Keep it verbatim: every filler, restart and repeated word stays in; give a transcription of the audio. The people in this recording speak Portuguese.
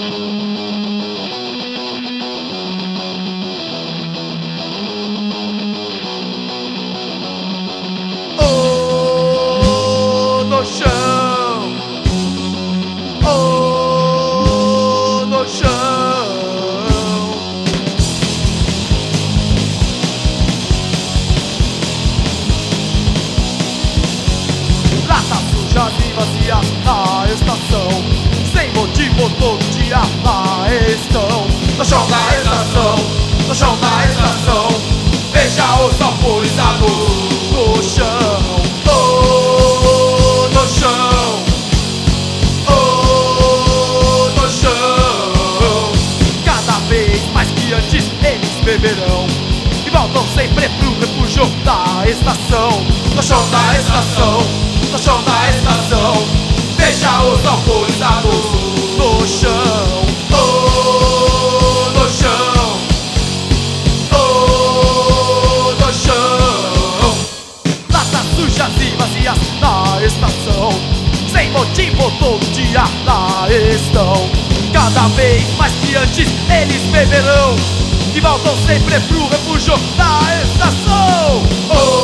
Oh, no chão, oh, no chão. Latas sujas e vazias na estação, sem motivo todo dia lá estão. No chão da estação, no chão da estação, veja os alcoolizados no chão. Oh, no chão, oh, no chão. Cada vez mais que antes eles beberão e voltam sempre pro refúgio da estação. No chão da estação, no chão da estação, veja os alcoolizados no chão. Oh, no chão, oh, no chão. Latas sujas e vazias na estação, sem motivo todo dia lá estão. Cada vez mais que antes eles beberão e voltam sempre pro refúgio da estação. Oh,